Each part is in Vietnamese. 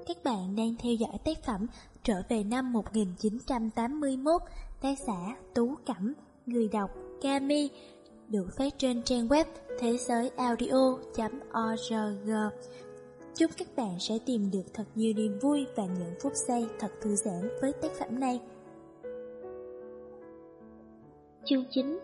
Các bạn đang theo dõi tác phẩm Trở về năm 1981, tác giả Tú Cẩm, người đọc Kami, được phát trên trang web thế giới audio.org. Chúc các bạn sẽ tìm được thật nhiều niềm vui và những phút giây thật thư giãn với tác phẩm này. Chương 9.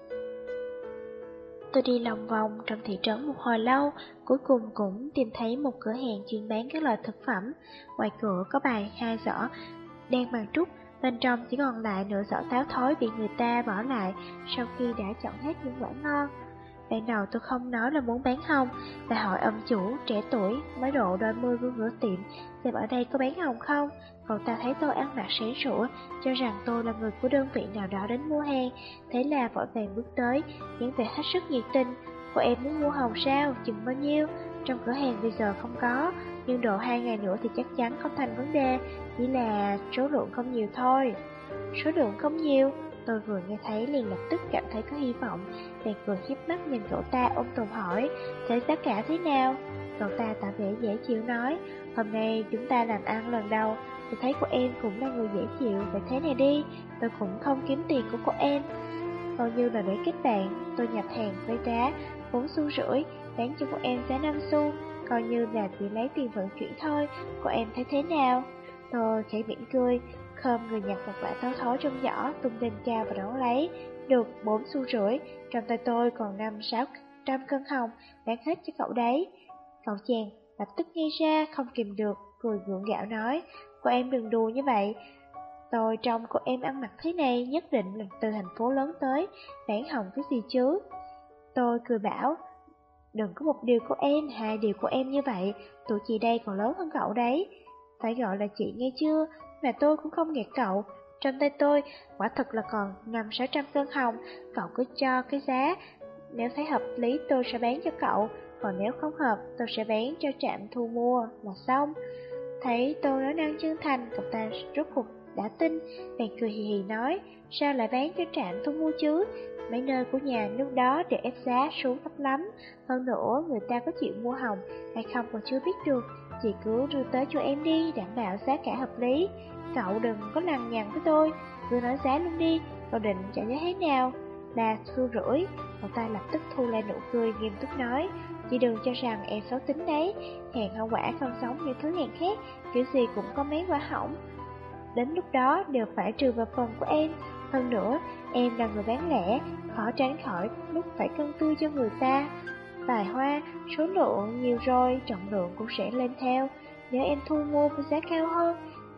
Tôi đi lòng vòng trong thị trấn một hồi lâu, cuối cùng cũng tìm thấy một cửa hàng chuyên bán các loại thực phẩm. Ngoài cửa có bày 2 giỏ đen bằng trúc, bên trong chỉ còn lại nửa giỏ táo thối bị người ta bỏ lại sau khi đã chọn hết những quả ngon. Ban đầu tôi không nói là muốn bán hồng, mà hỏi ông chủ trẻ tuổi mới độ đôi mươi của cửa tiệm xem ở đây có bán hồng không. Cậu ta thấy tôi ăn mặc sáng sủa, cho rằng tôi là người của đơn vị nào đó đến mua hàng, thế là vội vàng bước tới, dáng vẻ hết sức nhiệt tình. Cô em muốn mua hồng sao, chừng bao nhiêu? Trong cửa hàng bây giờ không có, nhưng độ 2 ngày nữa thì chắc chắn không thành vấn đề, chỉ là số lượng không nhiều thôi. Số lượng không nhiều? Tôi vừa nghe thấy liền lập tức cảm thấy có hy vọng, bèn cười hiếp mắt nhìn cậu ta ôm tồn hỏi, thế giá cả thế nào? Cậu ta tỏ vẻ dễ chịu nói, hôm nay chúng ta làm ăn lần đầu, tôi thấy cô em cũng là người dễ chịu, vậy thế này đi, tôi cũng không kiếm tiền của cô em. Coi như là để kết bạn, tôi nhập hàng với giá 4,5 xu, bán cho cô em giá 5 xu, coi như là chỉ lấy tiền vận chuyển thôi, cô em thấy thế nào? Tôi khẽ mỉm cười, khom người nhặt một quả táo thối trong giỏ, tung lên cao và đón lấy. Được 4,5 xu, trong tay tôi còn 500-600 cân hồng, bán hết cho cậu đấy. Cậu chàng lập tức nghe ra, không kìm được, cười gượng gạo nói, cô em đừng đùa như vậy. Tôi trông cô em ăn mặc thế này nhất định là từ thành phố lớn tới, bán hồng cái gì chứ? Tôi cười bảo, đừng có một điều của em, 2 điều của em như vậy, tụi chị đây còn lớn hơn cậu đấy. Phải gọi là chị nghe chưa, mà tôi cũng không gạt cậu. Trong tay tôi, quả thật là còn 500-600 cân hồng, cậu cứ cho cái giá. Nếu thấy hợp lý tôi sẽ bán cho cậu, còn nếu không hợp tôi sẽ bán cho trạm thu mua là xong. Thấy tôi nói năng chân thành, cậu ta rốt cuộc đã tin, bèn cười hì hì nói, sao lại bán cho trạm thu mua chứ? Mấy nơi của nhà nước đó để ép giá xuống thấp lắm. Hơn nữa, người ta có chịu mua hồng hay không còn chưa biết được. Chị cứ đưa tới cho em đi, đảm bảo giá cả hợp lý. Cậu đừng có lằng nhằng với tôi, cứ nói giá luôn đi, cậu định trả giá thế nào? Là 1,5 xu. Cậu ta lập tức thu lại nụ cười nghiêm túc nói, chị đừng cho rằng em xấu tính đấy, hàng hoa quả không giống như thứ hàng khác, kiểu gì cũng có mấy quả hỏng. Đến lúc đó đều phải trừ vào phần của em. Hơn nữa, em là người bán lẻ, khó tránh khỏi lúc phải cân tươi cho người ta. Tài hoa, số lượng nhiều rồi, trọng lượng cũng sẽ lên theo. Nếu em thu mua với giá cao hơn,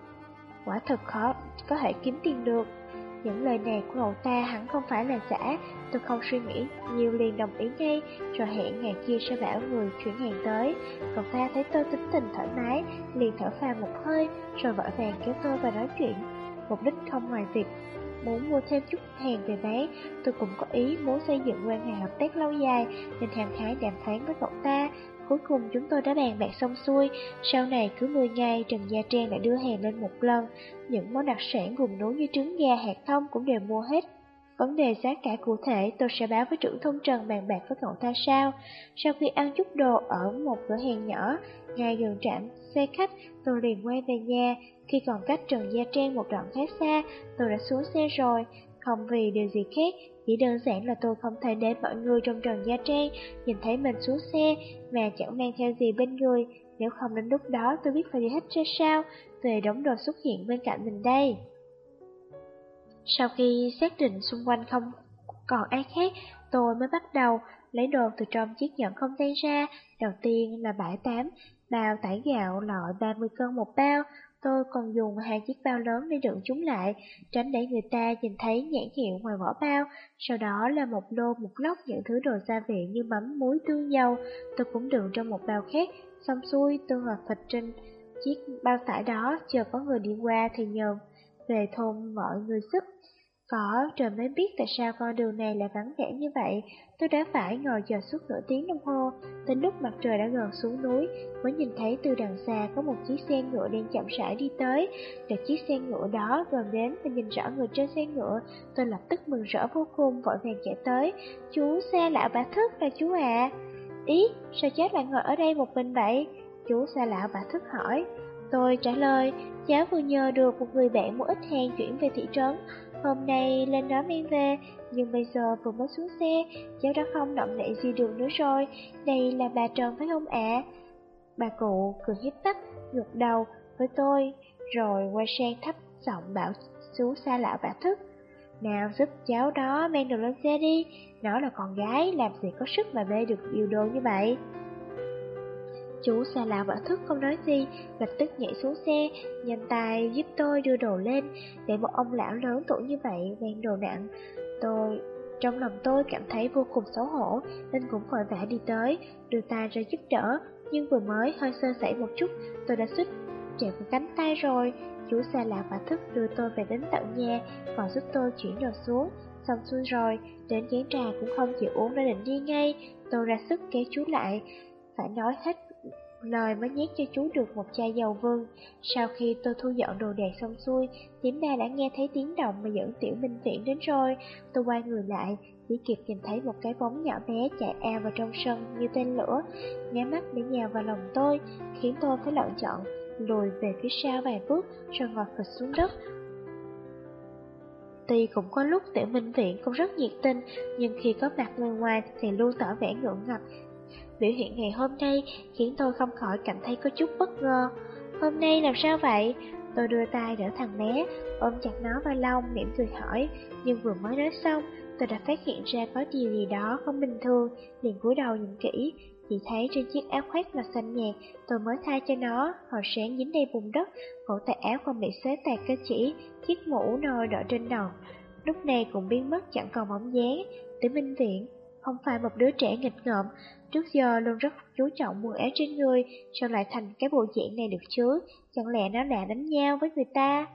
quả thật khó có thể kiếm tiền được. Những lời này của cậu ta hẳn không phải là giả. Tôi không suy nghĩ nhiều liền đồng ý ngay, rồi hẹn ngày kia sẽ bảo người chuyển hàng tới. Cậu ta thấy tôi tính tình thoải mái, liền thở phào một hơi, rồi vội vàng kéo tôi vào nói chuyện. Mục đích không ngoài việc muốn mua thêm chút hàng về bán, tôi cũng có ý muốn xây dựng quan hệ hợp tác lâu dài, nên hăng hái đàm phán với cậu ta. Cuối cùng chúng tôi đã bàn bạc xong xuôi, sau này cứ 10 ngày Trần Gia Trang lại đưa hàng lên một lần. Những món đặc sản vùng núi như trứng gà, hạt thông cũng đều mua hết. Vấn đề giá cả cụ thể tôi sẽ báo với trưởng thôn Trần bàn bạc với cậu ta sau. Sau khi ăn chút đồ ở một cửa hàng nhỏ ngay gần trạm xe khách, tôi liền quay về nhà. Khi còn cách Trần Gia Trang một đoạn khá xa, tôi đã xuống xe rồi. Không vì điều gì khác, chỉ đơn giản là tôi không thể để mọi người trong Trần Gia Trang nhìn thấy mình xuống xe mà chẳng mang theo gì bên người. Nếu không đến lúc đó tôi biết phải đi hết ra sao, về đống đồ xuất hiện bên cạnh mình đây. Sau khi xác định xung quanh không còn ai khác, tôi mới bắt đầu lấy đồ từ trong chiếc nhẫn không gian ra. Đầu tiên là 7-8 bao tải gạo loại 30 cân một bao. Tôi còn dùng 2 chiếc bao lớn để đựng chúng lại, tránh để người ta nhìn thấy nhãn hiệu ngoài vỏ bao. Sau đó là một lô một lốc những thứ đồ gia vị như mắm, muối, tương, dầu. Tôi cũng đựng trong một bao khác. Xong xuôi, tôi ngồi phịch trên chiếc bao tải đó, chờ có người đi qua thì nhờ về thôn mọi người giúp. Có trời mới biết tại sao con đường này lại vắng vẻ như vậy. Tôi đã phải ngồi chờ suốt nửa tiếng đồng hồ. Đến lúc mặt trời đã gần xuống núi, mới nhìn thấy từ đằng xa có một chiếc xe ngựa đang chậm rãi đi tới. Để chiếc xe ngựa đó gần đến và nhìn rõ người trên xe ngựa, tôi lập tức mừng rỡ vô cùng, vội vàng chạy tới. Chú Sa Lão Bả Thức là chú à? Ý, sao cháu lại ngồi ở đây một mình vậy? Chú Sa Lão Bả Thức hỏi. Tôi trả lời, cháu vừa nhờ được một người bạn mua ít hàng chuyển về thị trấn, hôm nay lên đó mang về, nhưng bây giờ vừa mới xuống xe, cháu đã không động đậy gì được nữa rồi, đây là bà Trần phải không ạ? Bà cụ cười hiếp mắt, gật đầu với tôi, rồi quay sang thấp giọng bảo chú Sa Lão Bà Thức. Nào giúp cháu đó mang đồ lên xe đi, nó là con gái, làm gì có sức mà bê được nhiều đồ như vậy. Chú Sa Lão Bà Thức không nói gì, lập tức nhảy xuống xe, nhanh tay giúp tôi đưa đồ lên, để một ông lão lớn tuổi như vậy mang đồ nặng. Trong lòng tôi cảm thấy vô cùng xấu hổ, nên cũng vội vã đi tới, đưa tay ra giúp đỡ, nhưng vừa mới hơi sơ sẩy một chút, tôi đã suýt trẹo vào cánh tay rồi. Chú Sa Lão Bà Thức đưa tôi về đến tận nhà, còn giúp tôi chuyển đồ xuống. Xong xuôi rồi, đến chén trà cũng không chịu uống đã định đi ngay. Tôi ra sức kéo chú lại, phải nói hết lời mới nhét cho chú được một chai dầu vừng. Sau khi tôi thu dọn đồ đạc xong xuôi, Tím Ba đã nghe thấy tiếng động mà dẫn Tiểu Minh Viễn đến rồi. Tôi quay người lại, chỉ kịp nhìn thấy một cái bóng nhỏ bé chạy ao vào trong sân như tên lửa, nháy mắt để nhào vào lòng tôi, khiến tôi phải lựa chọn lùi về phía sau vài bước rồi ngồi phịch xuống đất. Tuy cũng có lúc Tiểu Minh Viễn cũng rất nhiệt tình, nhưng khi có mặt người ngoài thì luôn tỏ vẻ ngượng ngập. Biểu hiện ngày hôm nay khiến tôi không khỏi cảm thấy có chút bất ngờ. Hôm nay làm sao vậy? Tôi đưa tay đỡ thằng bé, ôm chặt nó vào lòng, mỉm cười hỏi. Nhưng vừa mới nói xong, tôi đã phát hiện ra có điều gì đó không bình thường, liền cúi đầu nhìn kỹ. Chỉ thấy trên chiếc áo khoác màu xanh nhạt tôi mới thay cho nó, hồi sáng dính đầy bùn đất, cổ tay áo còn bị xé tạc cơ chỉ, chiếc mũ nồi đỏ trên đầu lúc này cũng biến mất chẳng còn bóng dáng. Tiểu Minh Viễn không phải một đứa trẻ nghịch ngợm, trước giờ luôn rất chú trọng quần áo trên người, sao lại thành cái bộ dạng này được chứ? Chẳng lẽ nó đã đánh nhau với người ta?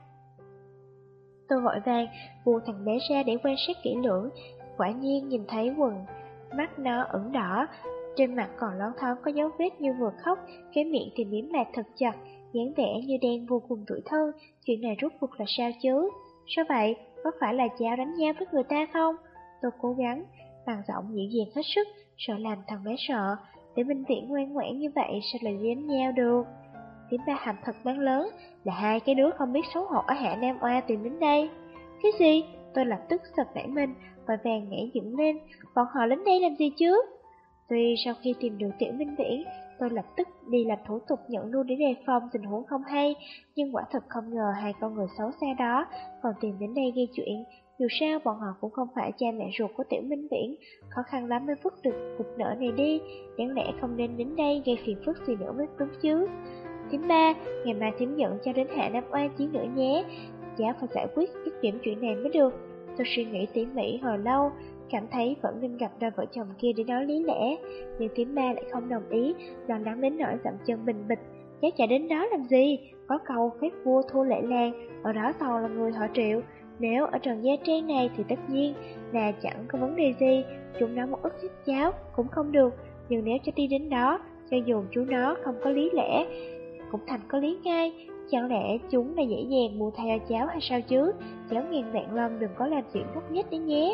Tôi vội vàng buông thằng bé ra để quan sát kỹ lưỡng, quả nhiên nhìn thấy quần mắt nó ửng đỏ, trên mặt còn lon thon có dấu vết như vừa khóc, cái miệng thì mím lại thật chặt, dáng vẻ như đang vô cùng tủi thân. Chuyện này rốt cuộc là sao chứ? Sao vậy? Có phải là cháu đánh nhau với người ta không? Tôi cố gắng bằng giọng dịu dàng hết sức, sợ làm thằng bé sợ. Để Minh Viễn ngoan ngoãn như vậy sao lại đi đánh nhau được? Tím Ba hầm thật bán lớn, là hai cái đứa không biết xấu hổ ở Hạ Nam Oa tìm đến đây. Cái gì? Tôi lập tức giật nảy mình, vội vàng nhảy dựng lên. Bọn họ đến đây làm gì chứ? Tuy sau khi tìm được Tiểu Minh Viễn, tôi lập tức đi làm thủ tục nhận luôn để đề phòng tình huống không hay, nhưng quả thật không ngờ hai con người xấu xa đó còn tìm đến đây gây chuyện. Dù sao bọn họ cũng không phải cha mẹ ruột của Tiểu Minh Viễn, khó khăn lắm mới vứt được cục nợ này đi, đáng lẽ không nên đến đây gây phiền phức gì nữa mới đúng chứ. Thím Ba, ngày mai thím nhận cho đến Hạ Nam Oan chiến nữa nhé, cháu phải giải quyết dứt điểm chuyện này mới được. Tôi suy nghĩ tỉ mỉ hồi lâu, cảm thấy vẫn nên gặp đôi vợ chồng kia để nói lý lẽ, nhưng Thím Ba lại không đồng ý, lo lắng đến nỗi dậm chân bình bịch. Cháu chạy đến đó làm gì? Có câu phép vua thua lệ làng, ở đó toàn là người họ Triệu. Nếu ở Trần Gia Trang này thì tất nhiên là chẳng có vấn đề gì, chúng nó một ức hiếp cháu cũng không được. Nhưng nếu cháu đi đến đó, cho dù chú nó không có lý lẽ, cũng thành có lý ngay. Chẳng lẽ chúng là dễ dàng buông tha cháu hay sao chứ? Cháu ngàn vạn lần đừng có làm chuyện ngốc nghếch đấy nhé.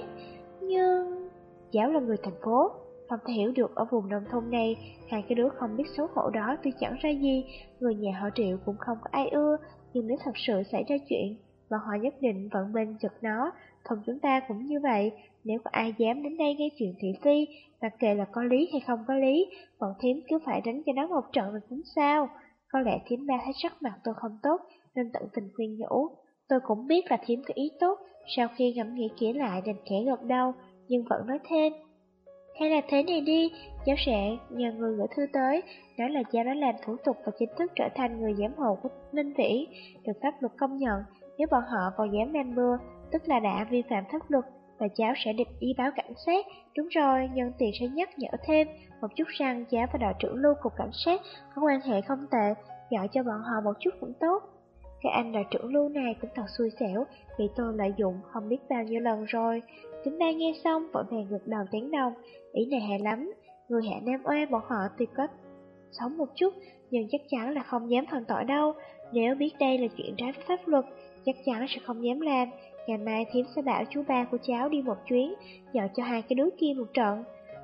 Nhưng cháu là người thành phố, không thể hiểu được ở vùng nông thôn này, hai cái đứa không biết xấu hổ đó tuy chẳng ra gì, người nhà họ Triệu cũng không có ai ưa, nhưng nếu thật sự xảy ra chuyện, bọn họ nhất định vẫn bên giật nó. Không, chúng ta cũng như vậy, nếu có ai dám đến đây gây chuyện thị phi, mặc kệ là có lý hay không có lý, bọn thím cứ phải đánh cho nó một trận rồi tính sao? Có lẽ thím Ba thấy sắc mặt tôi không tốt, nên tận tình khuyên nhủ. Tôi cũng biết là thím có ý tốt, sau khi ngẫm nghĩ kỹ lại đành khẽ gật đầu, nhưng vẫn nói thêm. Hay là thế này đi, cháu sẽ nhờ người gửi thư tới, nói là cháu đã làm thủ tục và chính thức trở thành người giám hộ của Minh Vĩ, được pháp luật công nhận. Nếu bọn họ còn dám làm bừa, tức là đã vi phạm pháp luật, và cháu sẽ định đi báo cảnh sát. Đúng rồi, nhân tiện sẽ nhắc nhở thêm một chút rằng cháu và đội trưởng Lưu cục cảnh sát có quan hệ không tệ, gọi cho bọn họ một chút cũng tốt. Cái anh đội trưởng Lưu này cũng thật xui xẻo, bị tôi lợi dụng không biết bao nhiêu lần rồi. Chúng ta nghe xong vội vàng gật đầu tán đồng, ý này hay lắm. Người Hạ Nam Oa bọn họ tuy có sống một chút, nhưng chắc chắn là không dám phạm tội đâu. Nếu biết đây là chuyện trái pháp luật, chắc chắn sẽ không dám làm. Ngày mai thím sẽ bảo chú ba của cháu đi một chuyến, dọa cho hai cái đứa kia một trận.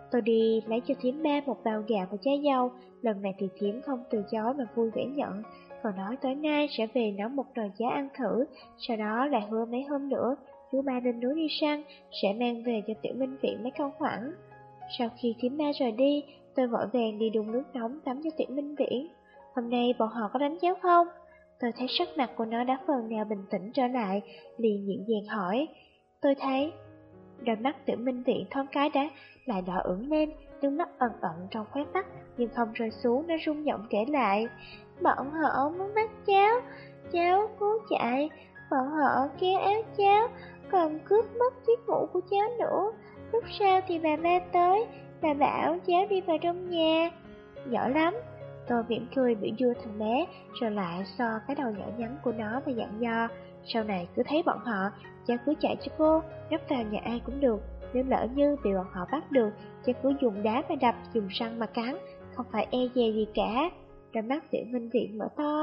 Tôi đi lấy cho thím ba một bao gạo và trái dâu. Lần này thì thím không từ chối mà vui vẻ nhận, còn nói tối nay sẽ về nấu một nồi cháo ăn thử. Sau đó lại hứa mấy hôm nữa chú ba lên núi đi săn sẽ mang về cho Tiểu Minh Viễn mấy con khoản. Sau khi thím ba rời đi, tôi vội vàng đi đun nước nóng tắm cho Tiểu Minh Viễn. Hôm nay bọn họ có đánh cháo không? Tôi thấy sắc mặt của nó đã phần nào bình tĩnh trở lại, liền nhịn dàng hỏi. Tôi thấy đôi mắt Tiểu Minh Viễn thoáng cái đã lại đỏ ửng lên, nước mắt ẩn ẩn trong khóe mắt nhưng không rơi xuống. Nó rung giọng kể lại. Bọn họ muốn bắt cháu, cháu cố chạy. Bọn họ kéo áo cháu, còn cướp mất chiếc mũ của cháu nữa. Lúc sau thì bà ba tới, bà bảo cháu đi vào trong nhà. Giỏi lắm. Tôi mỉm cười biểu dương thằng bé, rồi lại so cái đầu nhỏ nhắn của nó và dặn dò. Sau này cứ thấy bọn họ, cháu cứ chạy cho cô, nấp vào nhà ai cũng được. Nếu lỡ như bị bọn họ bắt được, cháu cứ dùng đá mà đập, dùng răng mà cắn, không phải e dè gì cả. Đôi mắt Tiểu Minh Viễn mở to,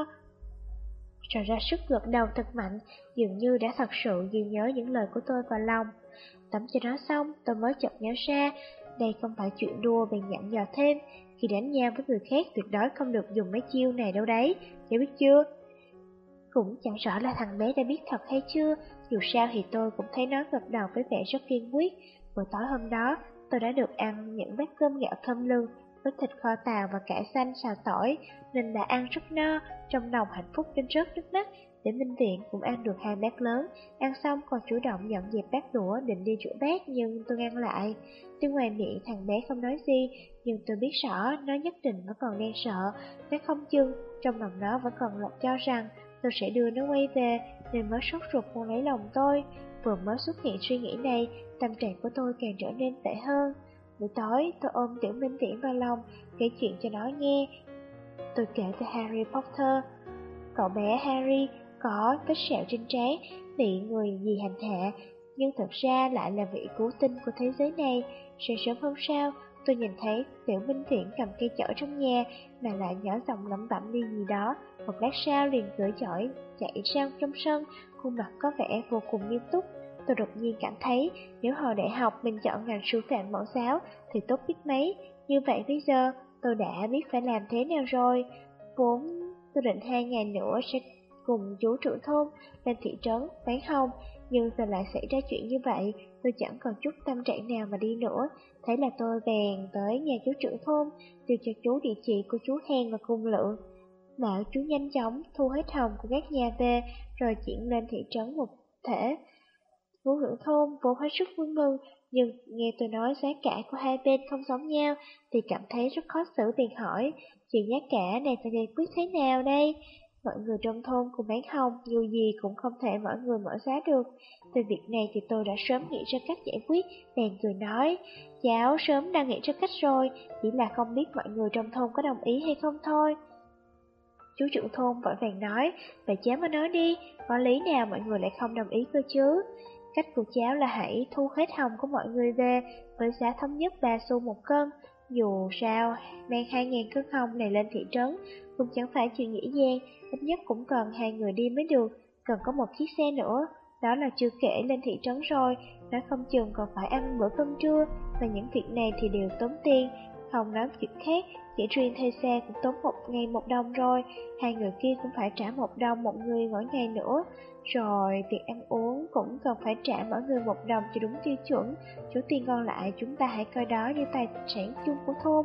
rồi ra sức gật đầu thật mạnh, dường như đã thật sự ghi nhớ những lời của tôi vào lòng. Tắm cho nó xong, tôi mới chợt nhớ ra, đây không phải chuyện đùa, bèn dặn dò thêm. Khi đánh nhau với người khác tuyệt đối không được dùng mấy chiêu này đâu đấy, cháu biết chưa? Cũng chẳng rõ là thằng bé đã biết thật hay chưa, dù sao thì tôi cũng thấy nó gật đầu với vẻ rất kiên quyết. Buổi tối hôm đó, tôi đã được ăn những bát cơm gạo thơm lừng với thịt kho tàu và cải xanh xào tỏi, nên đã ăn rất no, trong lòng hạnh phúc đến rớt nước mắt. Để Minh Viện cũng ăn được 2 bát lớn, ăn xong còn chủ động dọn dẹp bát đũa định đi rửa bát nhưng tôi ngăn lại. Tuy ngoài miệng thằng bé không nói gì, nhưng tôi biết rõ nó nhất định vẫn còn đang sợ. Nó không chừng, trong lòng nó vẫn còn lọc cho rằng tôi sẽ đưa nó quay về, nên mới sốt ruột muốn lấy lòng tôi. Vừa mới xuất hiện suy nghĩ này, tâm trạng của tôi càng trở nên tệ hơn. Buổi tối, tôi ôm Tiểu Minh Viễn vào lòng, kể chuyện cho nó nghe. Tôi kể về Harry Potter. Cậu bé Harry có vết sẹo trên trán, bị người gì hành hạ, nhưng thực ra lại là vị cứu tinh của thế giới này. Sáng sớm hôm sau, tôi nhìn thấy Tiểu Minh Viễn cầm cây chổi trong nhà, mà lại nhỏ giọng lẩm bẩm đi gì đó. Một lát sau liền cưỡi chổi chạy sang trong sân, khuôn mặt có vẻ vô cùng nghiêm túc. Tôi đột nhiên cảm thấy nếu hồi đại học mình chọn ngành sư phạm mẫu giáo thì tốt biết mấy. Như vậy bây giờ tôi đã biết phải làm thế nào rồi. Vốn tôi định 2 ngày nữa sẽ cùng chú trưởng thôn lên thị trấn bán hồng, nhưng giờ lại xảy ra chuyện như vậy, tôi chẳng còn chút tâm trạng nào mà đi nữa. Thế là tôi bèn tới nhà chú trưởng thôn, đưa cho chú địa chỉ của chú Hèn và Cung Lượng. Bảo chú nhanh chóng thu hết hồng của các nhà về, rồi chuyển lên thị trấn một thể. Chú trưởng thôn vốn hết sức vui mừng, nhưng nghe tôi nói giá cả của hai bên không giống nhau thì cảm thấy rất khó xử, bèn hỏi, chuyện giá cả này phải giải quyết thế nào đây? Mọi người trong thôn cùng bán hồng, dù gì cũng không thể mọi người mở giá được. Về việc này thì tôi đã sớm nghĩ ra cách giải quyết, bèn cười nói, cháu sớm đã nghĩ ra cách rồi, chỉ là không biết mọi người trong thôn có đồng ý hay không thôi. Chú trưởng thôn vội vàng nói, vậy cháu mới nói đi, có lý nào mọi người lại không đồng ý cơ chứ? Cách của cháu là hãy thu hết hồng của mọi người về, với giá thống nhất 3 xu một cân. Dù sao, mang 2.000 cân hồng này lên thị trấn, cũng chẳng phải chuyện dễ dàng, ít nhất cũng cần 2 người đi mới được, cần có một chiếc xe nữa. Đó là chưa kể lên thị trấn rồi, nói không chừng còn phải ăn bữa cơm trưa, và những việc này thì đều tốn tiền. Không nói chuyện khác, chỉ riêng thuê xe cũng tốn 1 ngày 1 đồng rồi, 2 người kia cũng phải trả 1 đồng một người mỗi ngày nữa. Rồi việc ăn uống cũng cần phải trả mỗi người 1 đồng cho đúng tiêu chuẩn. Số tiền còn lại chúng ta hãy coi đó như tài sản chung của thôn.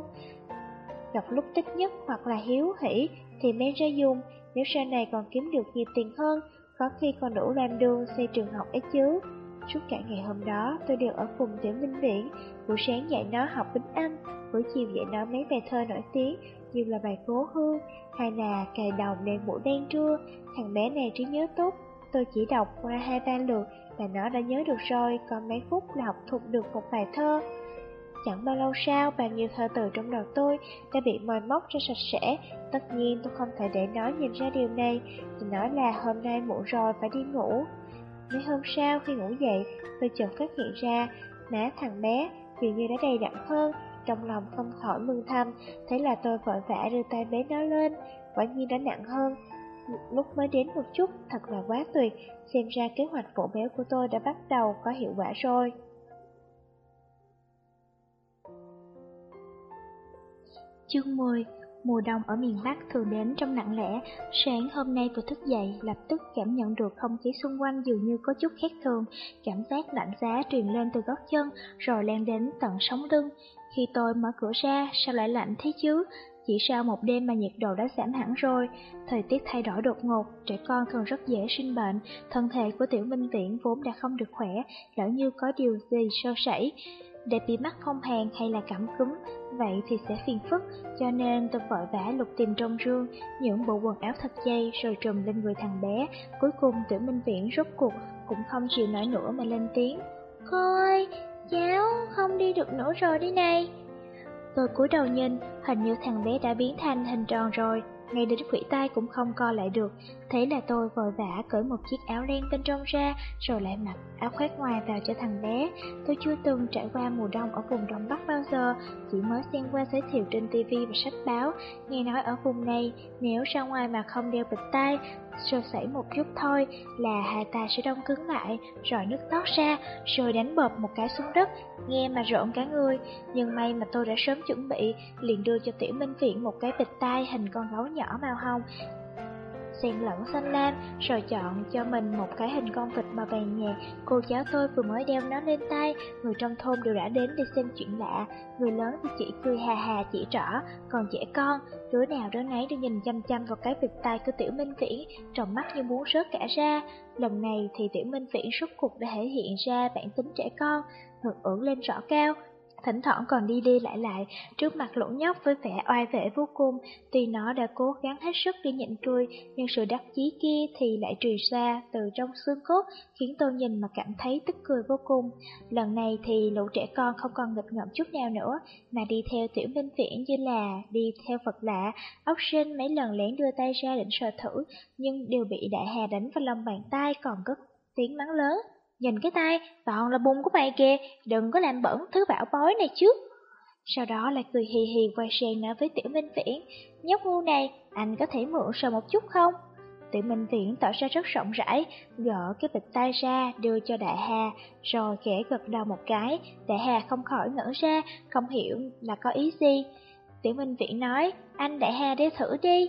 Gặp lúc tích nhất hoặc là hiếu hỉ thì mang ra dùng, nếu sau này còn kiếm được nhiều tiền hơn, có khi còn đủ làm đường xây trường học ấy chứ. Suốt cả ngày hôm đó tôi đều ở cùng Tiểu Minh Viễn, buổi sáng dạy nó học Bính Âm, buổi chiều dạy nó mấy bài thơ nổi tiếng như là bài Cố Hương hay là Cài Đồng đèn mũi đen trưa. Thằng bé này trí nhớ tốt, tôi chỉ đọc qua 2-3 lượt là nó đã nhớ được rồi, còn mấy phút là học thuộc được một bài thơ. Chẳng bao lâu sau, bao nhiêu thơ từ trong đầu tôi đã bị moi móc ra sạch sẽ. Tất nhiên tôi không thể để nó nhìn ra điều này, thì nói là hôm nay muộn rồi phải đi ngủ. Mấy hôm sau khi ngủ dậy, tôi chợt phát hiện ra má thằng bé dường như đã đầy đặn hơn, trong lòng không khỏi mừng thầm. Thế là tôi vội vã đưa tay bế nó lên, quả nhiên đã nặng hơn lúc mới đến một chút, thật là quá tuyệt. Xem ra kế hoạch vỗ béo của tôi đã bắt đầu có hiệu quả rồi. Chương 10. Mùa đông ở miền Bắc thường đến trong lặng lẽ. Sáng hôm nay vừa thức dậy, lập tức cảm nhận được không khí xung quanh dường như có chút khác thường. Cảm giác lạnh giá truyền lên từ gót chân, rồi lan đến tận sống lưng. Khi tôi mở cửa ra, sao lại lạnh thế chứ? Chỉ sau một đêm mà nhiệt độ đã giảm hẳn rồi. Thời tiết thay đổi đột ngột, trẻ con thường rất dễ sinh bệnh. Thân thể của Tiểu Minh Viễn vốn đã không được khỏe, lỡ như có điều gì sơ sẩy, để bị mắc phong hàn hay là cảm cúm, vậy thì sẽ phiền phức. Cho nên tôi vội vã lục tìm trong rương những bộ quần áo thật dày rồi trùm lên người thằng bé. Cuối cùng Tiểu Minh Viễn rốt cuộc cũng không chịu nổi nữa mà lên tiếng: "Cô ơi, cháu không đi được nữa rồi đi này." Tôi cúi đầu nhìn, hình như thằng bé đã biến thành hình tròn rồi, ngay đến khuỷu tay cũng không co lại được. Thế là tôi vội vã cởi một chiếc áo len bên trong ra, rồi lại mặc áo khoác ngoài vào cho thằng bé. Tôi chưa từng trải qua mùa đông ở vùng Đông Bắc bao giờ, chỉ mới xem qua giới thiệu trên TV và sách báo. Nghe nói ở vùng này, nếu ra ngoài mà không đeo bịt tai, sơ sẩy một chút thôi là hai tay sẽ đông cứng lại, rồi nước toát ra, rồi đánh bợp một cái xuống đất, nghe mà rợn cả người. Nhưng may mà tôi đã sớm chuẩn bị, liền đưa cho Tiểu Minh Viễn một cái bịt tai hình con gấu nhỏ màu hồng xen lẫn xanh lam, rồi chọn cho mình một cái hình con vịt màu vàng nhạt. Cô cháu tôi vừa mới đeo nó lên tay, người trong thôn đều đã đến để xem chuyện lạ. Người lớn thì chỉ cười hà hà chỉ trỏ, còn trẻ con, đứa nào đứa nấy đều nhìn chăm chăm vào cái bịt tai của Tiểu Minh Viễn, trong mắt như muốn rớt cả ra. Lần này thì Tiểu Minh Viễn rốt cuộc đã thể hiện ra bản tính trẻ con, ngực ưỡn lên rõ cao, thỉnh thoảng còn đi đi lại trước mặt lũ nhóc với vẻ oai vệ vô cùng. Tuy nó đã cố gắng hết sức để nhịn cười, nhưng sự đắc chí kia thì lại truyền ra từ trong xương cốt, khiến tôi nhìn mà cảm thấy tức cười vô cùng. Lần này thì lũ trẻ con không còn nghịch ngợm chút nào nữa, mà đi theo Tiểu Minh Viễn như là đi theo vật lạ. Ốc Sinh mấy lần lén đưa tay ra định sờ thử, nhưng đều bị Đại Hà đánh vào lòng bàn tay, còn cất tiếng mắng lớn: "Nhìn cái tay, toàn là bùn của mày kìa, đừng có làm bẩn thứ bảo bối này chứ." Sau đó lại cười hì hì quay sang nói với Tiểu Minh Viễn: "Nhóc ngu này, anh có thể mượn sờ một chút không?" Tiểu Minh Viễn tỏ ra rất rộng rãi, gỡ cái bịch tay ra đưa cho Đại Hà, rồi khẽ gật đầu một cái. Đại Hà không khỏi ngỡ ra, không hiểu là có ý gì. Tiểu Minh Viễn nói: "Anh Đại Hà đeo thử đi."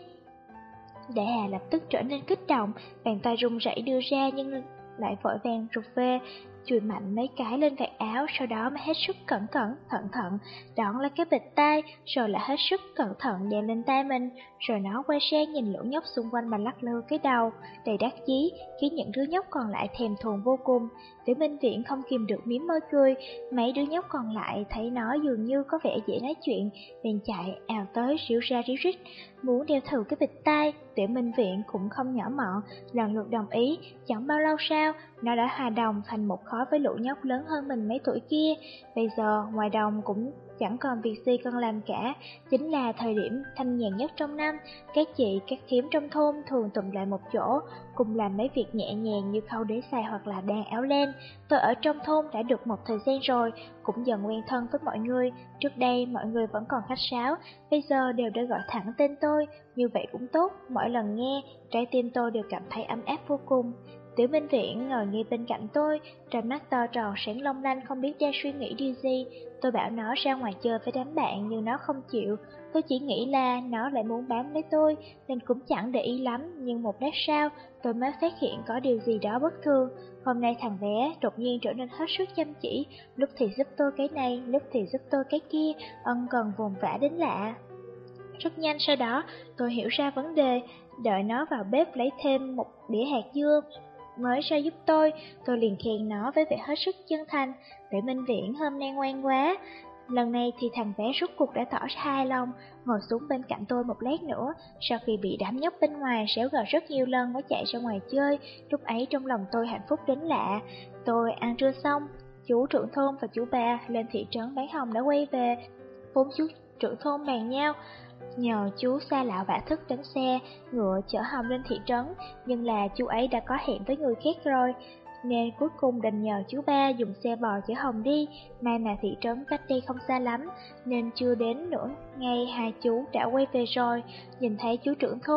Đại Hà lập tức trở nên kích động, bàn tay run rẩy đưa ra nhưng lại vội vàng rụt về, chùi mạnh mấy cái lên vạt áo, sau đó mới hết sức cẩn thận đón lấy cái bịch tai, rồi lại hết sức cẩn thận đeo lên tay mình. Rồi nó quay sang nhìn lũ nhóc xung quanh mà lắc lư cái đầu đầy đắc chí, khiến những đứa nhóc còn lại thèm thuồng vô cùng. Tiểu Minh Viễn không kìm được mím môi cười. Mấy đứa nhóc còn lại thấy nó dường như có vẻ dễ nói chuyện, bèn chạy ào tới ríu ra ríu rít muốn đeo thử cái bịch tai. Tiểu Minh Viễn cũng không nhỏ mọn, lần lượt đồng ý. Chẳng bao lâu sau, nó đã hòa đồng thành một khối với lũ nhóc lớn hơn mình mấy tuổi kia. Bây giờ ngoài đồng cũng chẳng còn việc gì cần làm cả, chính là thời điểm thanh nhàn nhất trong năm. Các chị, các thím trong thôn thường tụm lại một chỗ, cùng làm mấy việc nhẹ nhàng như khâu đế xài hoặc là đan áo len. Tôi ở trong thôn đã được một thời gian rồi, cũng dần quen thân với mọi người. Trước đây mọi người vẫn còn khách sáo, bây giờ đều đã gọi thẳng tên tôi. Như vậy cũng tốt, mỗi lần nghe, trái tim tôi đều cảm thấy ấm áp vô cùng. Tiểu Minh Viễn ngồi ngay bên cạnh tôi, đôi mắt to tròn sáng long lanh không biết đang suy nghĩ điều gì. Tôi bảo nó ra ngoài chơi với đám bạn nhưng nó không chịu. Tôi chỉ nghĩ là nó lại muốn bám lấy tôi nên cũng chẳng để ý lắm. Nhưng một lát sau tôi mới phát hiện có điều gì đó bất thường. Hôm nay thằng bé đột nhiên trở nên hết sức chăm chỉ, lúc thì giúp tôi cái này, lúc thì giúp tôi cái kia, ân cần vồn vã đến lạ. Rất nhanh sau đó tôi hiểu ra vấn đề. Đợi nó vào bếp lấy thêm một đĩa hạt dưa mới ra giúp tôi liền khen nó với vẻ hết sức chân thành: "Tiểu Minh Viễn hôm nay ngoan quá." Lần này thì thằng bé rốt cuộc đã tỏ ra hài lòng, ngồi xuống bên cạnh tôi một lát nữa. Sau khi bị đám nhóc bên ngoài xéo gờ rất nhiều lần mới chạy ra ngoài chơi, lúc ấy trong lòng tôi hạnh phúc đến lạ. Tôi ăn trưa xong, chú trưởng thôn và chú ba lên thị trấn bán hồng đã quay về. Bốn chú trưởng thôn bàn nhau nhờ chú xa lạ vả thức đánh xe ngựa chở Hồng lên thị trấn, nhưng là chú ấy đã có hẹn với người khác rồi, nên cuối cùng đành nhờ chú ba dùng xe bò chở Hồng đi. May mà thị trấn cách đây không xa lắm, nên chưa đến nửa ngày hai chú đã quay về rồi. Nhìn thấy chú trưởng thôn,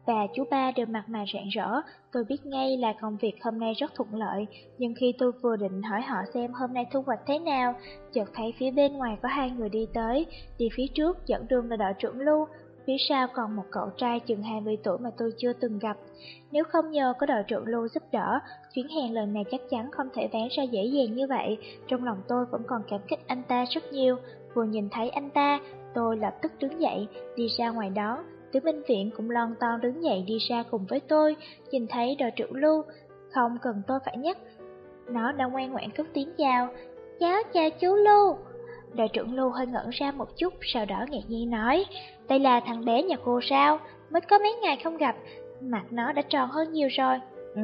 và chú ba đều mặt mày rạng rỡ. Tôi biết ngay là công việc hôm nay rất thuận lợi, nhưng khi tôi vừa định hỏi họ xem hôm nay thu hoạch thế nào, chợt thấy phía bên ngoài có hai người đi tới, đi phía trước dẫn đường là đội trưởng Lưu, phía sau còn một cậu trai chừng 20 tuổi mà tôi chưa từng gặp. Nếu không nhờ có đội trưởng Lưu giúp đỡ, chuyến hàng lần này chắc chắn không thể vén ra dễ dàng như vậy. Trong lòng tôi vẫn còn cảm kích anh ta rất nhiều. Vừa nhìn thấy anh ta, tôi lập tức đứng dậy, đi ra ngoài đón. Tiểu Minh Viễn cũng lon ton đứng dậy đi ra cùng với tôi. Nhìn thấy đội trưởng Lưu, không cần tôi phải nhắc, nó đã ngoan ngoãn cất tiếng chào. Cháu chào chú Lưu. Đội trưởng Lưu hơi ngẩn ra một chút, sau đó ngạc nhiên nói, đây là thằng bé nhà cô sao? Mới có mấy ngày không gặp, mặt nó đã tròn hơn nhiều rồi.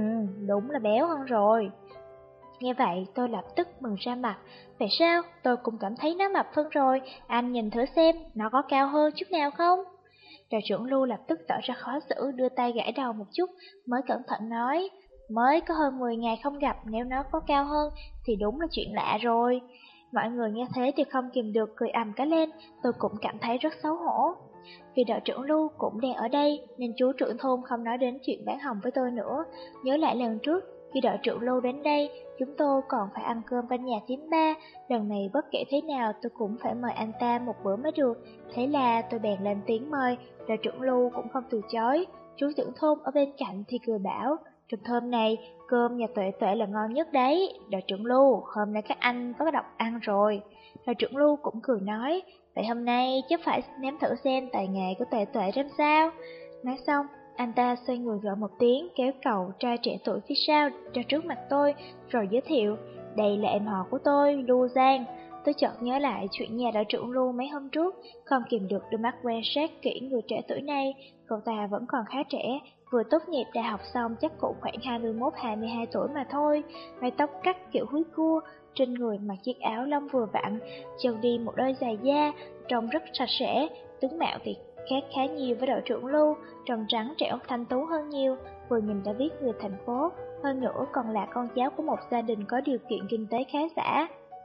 Đúng là béo hơn rồi. Nghe vậy tôi lập tức mừng ra mặt. Vậy sao? Tôi cũng cảm thấy nó mập hơn rồi. Anh nhìn thử xem, nó có cao hơn chút nào không? Đội trưởng Lưu lập tức tỏ ra khó xử, đưa tay gãi đầu một chút, mới cẩn thận nói, mới có hơn 10 ngày không gặp, nếu nó có cao hơn thì đúng là chuyện lạ rồi. Mọi người nghe thế thì không kìm được cười ầm cả lên, tôi cũng cảm thấy rất xấu hổ. Vì đội trưởng Lưu cũng đang ở đây nên chú trưởng thôn không nói đến chuyện bán hồng với tôi nữa. Nhớ lại lần trước, khi đội trưởng Lưu đến đây, chúng tôi còn phải ăn cơm bên nhà thím ba. Lần này bất kể thế nào tôi cũng phải mời anh ta một bữa mới được. Thế là tôi bèn lên tiếng mời, đội trưởng Lưu cũng không từ chối. Chú trưởng thôn ở bên cạnh thì cười bảo, trong thơm này, cơm nhà Tuệ Tuệ là ngon nhất đấy. Đội trưởng Lưu, hôm nay các anh có độc ăn rồi. Đội trưởng Lưu cũng cười nói, vậy hôm nay chắc phải nếm thử xem tài nghệ của Tuệ Tuệ ra sao. Nói xong, anh ta xoay người gọi một tiếng, kéo cậu trai trẻ tuổi phía sau ra trước mặt tôi, rồi giới thiệu, đây là em họ của tôi, Lưu Giang. Tôi chợt nhớ lại chuyện nhà đội trưởng Lưu mấy hôm trước, không kìm được đôi mắt quan sát kỹ người trẻ tuổi này. Cậu ta vẫn còn khá trẻ, vừa tốt nghiệp đại học xong chắc cũng khoảng 21-22 tuổi mà thôi. Mái tóc cắt kiểu húi cua, trên người mặc chiếc áo lông vừa vặn, chân đi một đôi giày da, trông rất sạch sẽ. Tướng mạo thì khác khá nhiều với đội trưởng Lưu, trông trắng trẻo thanh tú hơn nhiều, vừa nhìn đã biết người thành phố, hơn nữa còn là con cháu của một gia đình có điều kiện kinh tế khá giả.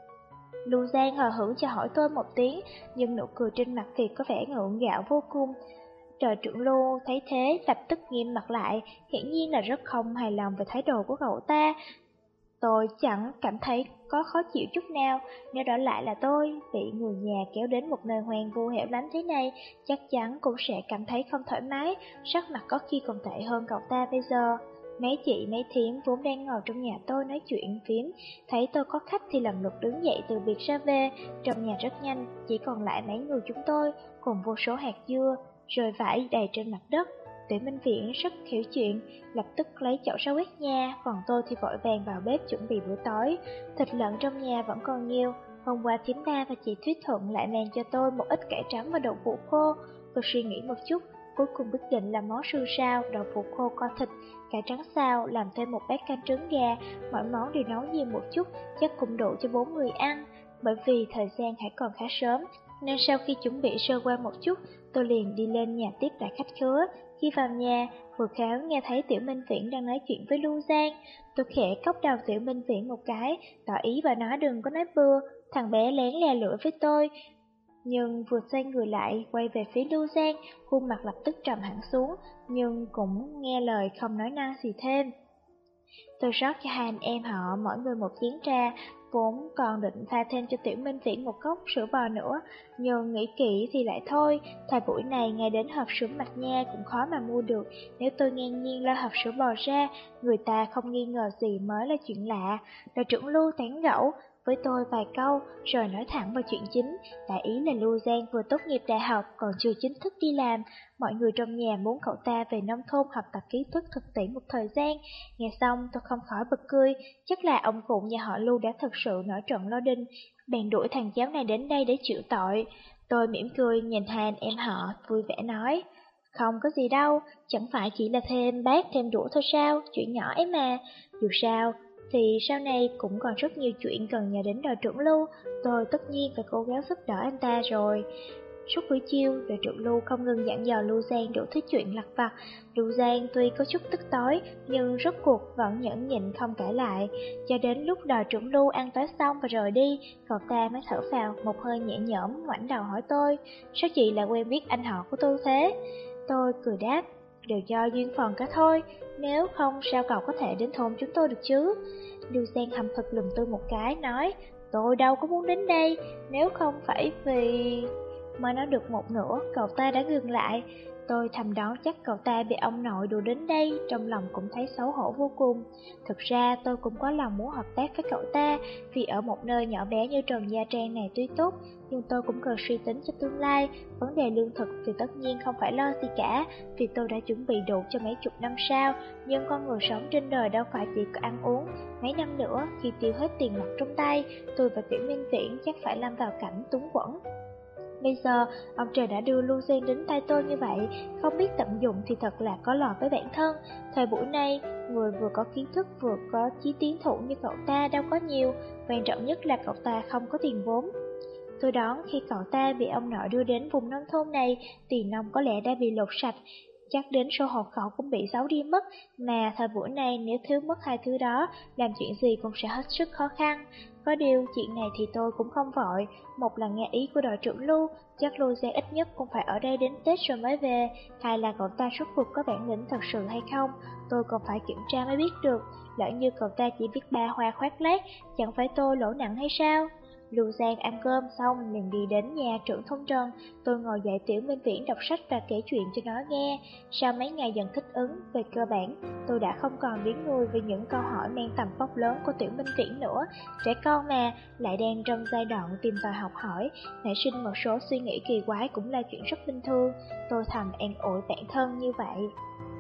Lưu Giang hờ hững cho hỏi tôi một tiếng, nhưng nụ cười trên mặt thì có vẻ ngượng ngạo vô cùng. Đội trưởng Lưu thấy thế lập tức nghiêm mặt lại, hiển nhiên là rất không hài lòng về thái độ của cậu ta. Tôi chẳng cảm thấy có khó chịu chút nào, nếu đó lại là tôi, bị người nhà kéo đến một nơi hoang vu hẻo lánh thế này, chắc chắn cũng sẽ cảm thấy không thoải mái, sắc mặt có khi còn tệ hơn cậu ta bây giờ. Mấy chị, mấy thím vốn đang ngồi trong nhà tôi nói chuyện phím, thấy tôi có khách thì lần lượt đứng dậy từ biệt ra về, trong nhà rất nhanh, chỉ còn lại mấy người chúng tôi, cùng vô số hạt dưa, rơi vãi đầy trên mặt đất. Tiểu Minh Viễn rất hiểu chuyện, lập tức lấy chậu ra quét nhà, còn tôi thì vội vàng vào bếp chuẩn bị bữa tối. Thịt lợn trong nhà vẫn còn nhiều, hôm qua thím ba và chị Thuyết Thuận lại mang cho tôi một ít cải trắng và đậu phụ khô. Tôi suy nghĩ một chút, cuối cùng quyết định làm món sườn sao, đậu phụ khô kho thịt, cải trắng xào, làm thêm một bát canh trứng gà, mọi món đều nấu nhiều một chút, chắc cũng đủ cho 4 người ăn. Bởi vì thời gian hãy còn khá sớm, nên sau khi chuẩn bị sơ qua một chút, tôi liền đi lên nhà tiếp đại khách khứa. Khi vào nhà, vừa khéo nghe thấy Tiểu Minh Viễn đang nói chuyện với Lưu Giang. Tôi khẽ cốc đầu Tiểu Minh Viễn một cái, tỏ ý và nói đừng có nói bừa. Thằng bé lén lè lưỡi với tôi, nhưng vừa xoay người lại, quay về phía Lưu Giang, khuôn mặt lập tức trầm hẳn xuống, nhưng cũng nghe lời không nói năng gì thêm. Tôi rót cho hai anh em họ mỗi người một chén trà, vốn còn định pha thêm cho Tiểu Minh Viễn một cốc sữa bò nữa, nhưng nghĩ kỹ thì lại thôi, thời buổi này ngay đến hộp sữa mạch nha cũng khó mà mua được, nếu tôi ngang nhiên lo hộp sữa bò ra, người ta không nghi ngờ gì mới là chuyện lạ. Đội trưởng Lưu tán gẫu với tôi vài câu, rồi nói thẳng vào chuyện chính, đại ý là Lưu Giang vừa tốt nghiệp đại học còn chưa chính thức đi làm, mọi người trong nhà muốn cậu ta về nông thôn học tập kiến thức thực tiễn một thời gian. Nghe xong tôi không khỏi bật cười, chắc là ông cụ nhà họ Lưu đã thực sự nổi trận lôi đình, bèn đuổi thằng cháu này đến đây để chịu tội. Tôi mỉm cười nhìn hai anh em họ, vui vẻ nói, không có gì đâu, chẳng phải chỉ là thêm bát thêm đũa thôi sao, chuyện nhỏ ấy mà, dù sao thì sau này cũng còn rất nhiều chuyện cần nhờ đến đội trưởng Lưu, tôi tất nhiên phải cố gắng giúp đỡ anh ta rồi. Suốt buổi chiều, đội trưởng Lưu không ngừng dặn dò Lưu Giang đủ thứ chuyện lặt vặt. Lưu Giang tuy có chút tức tối, nhưng rốt cuộc vẫn nhẫn nhịn không cãi lại. Cho đến lúc đội trưởng Lưu ăn tối xong và rời đi, cậu ta mới thở phào một hơi nhẹ nhõm, ngoảnh đầu hỏi tôi, sao chị lại quen biết anh họ của tôi thế? Tôi cười đáp, đều do duyên phận cả thôi, nếu không sao cậu có thể đến thôn chúng tôi được chứ? Lưu Giang hầm hực lườm tôi một cái, nói, tôi đâu có muốn đến đây, nếu không phải vì... Mới nói được một nửa, cậu ta đã ngừng lại. Tôi thầm đoán chắc cậu ta bị ông nội đùa đến đây, trong lòng cũng thấy xấu hổ vô cùng. Thực ra tôi cũng có lòng muốn hợp tác với cậu ta, vì ở một nơi nhỏ bé như Trần Gia Trang này tuy tốt, nhưng tôi cũng cần suy tính cho tương lai. Vấn đề lương thực thì tất nhiên không phải lo gì cả, vì tôi đã chuẩn bị đủ cho mấy chục năm sau. Nhưng con người sống trên đời đâu phải chỉ có ăn uống. Mấy năm nữa, khi tiêu hết tiền mặt trong tay, tôi và Tiểu Minh Viễn chắc phải lâm vào cảnh túng quẫn. Bây giờ, ông trời đã đưa Lưu Giang đến tay tôi như vậy, không biết tận dụng thì thật là có lỗi với bản thân. Thời buổi này, người vừa có kiến thức vừa có chí tiến thủ như cậu ta đâu có nhiều, quan trọng nhất là cậu ta không có tiền vốn. Tôi đoán khi cậu ta bị ông nội đưa đến vùng nông thôn này, tiền nông có lẽ đã bị lột sạch, chắc đến sổ hộ khẩu cũng bị giấu đi mất, mà thời buổi này nếu thiếu mất hai thứ đó, làm chuyện gì cũng sẽ hết sức khó khăn. Có điều, chuyện này thì tôi cũng không vội, một là nghe ý của đội trưởng Lưu, chắc Lưu Giang ít nhất cũng phải ở đây đến Tết rồi mới về, hai là cậu ta rốt cuộc có bản lĩnh thật sự hay không, tôi còn phải kiểm tra mới biết được, lỡ như cậu ta chỉ biết ba hoa khoác lác, chẳng phải tôi lỗ nặng hay sao? Lưu Giang ăn cơm xong liền đi đến nhà trưởng thôn Trần, tôi ngồi dạy Tiểu Minh Viễn đọc sách và kể chuyện cho nó nghe. Sau mấy ngày dần thích ứng, về cơ bản, tôi đã không còn biến người vì những câu hỏi mang tầm vóc lớn của Tiểu Minh Viễn nữa. Trẻ con mà, lại đang trong giai đoạn tìm tòi học hỏi, nảy sinh một số suy nghĩ kỳ quái cũng là chuyện rất bình thường. Tôi thầm an ủi bản thân như vậy.